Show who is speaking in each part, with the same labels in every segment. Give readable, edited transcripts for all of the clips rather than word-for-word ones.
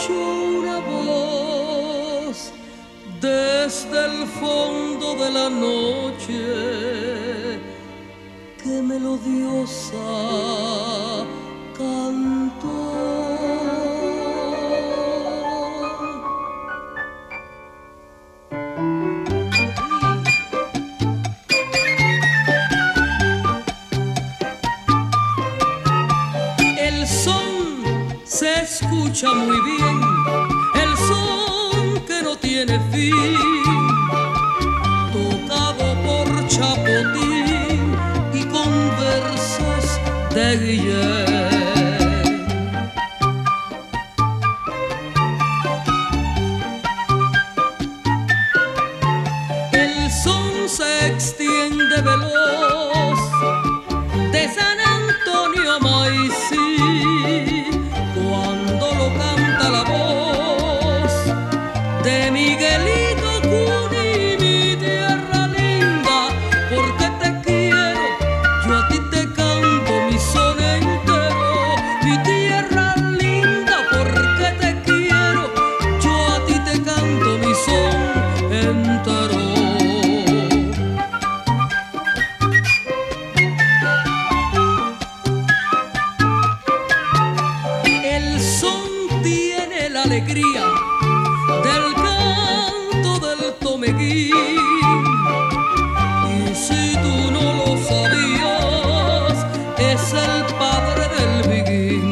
Speaker 1: una voz desde el fondo de la noche que melodiosa cantó. El son se escucha muy bien, el son que no tiene fin, tocado por Chapotín y con versos de Guillén. El son se extiende veloz de San Antonio a Maicí, cuando lo canta la voz de Miguelito Cuní, mi tierra linda, porque te quiero, yo a ti te canto mi son entero. Mi tierra linda, porque te quiero, yo a ti te canto mi son entero. El son tiene la alegría del canto del tomeguín, y si tú no lo sabías, es el padre del biguín.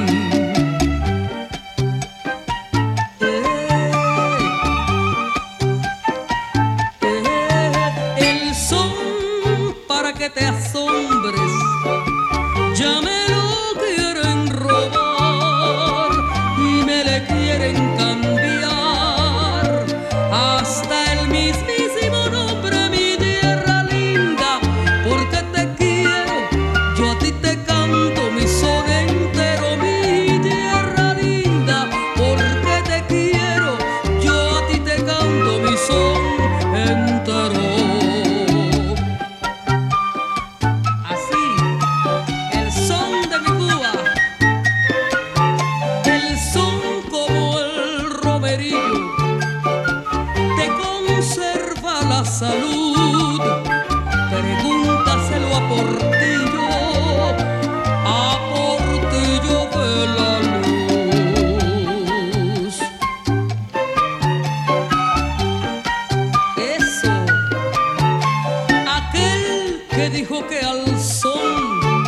Speaker 1: El son para que te asombres, ya me lo quieren robar y me le quieren cambiar hasta el mismísimo nombre, mi tierra linda, porque te quiero, yo a ti te canto mi son entero. Mi tierra linda, porque te quiero, yo a ti te canto mi son entero. Así, el son de mi Cuba, el son como el romerillo, te conserva la salud. Pregúntaselo a Portillo de la Luz. Eso, aquel que dijo que al son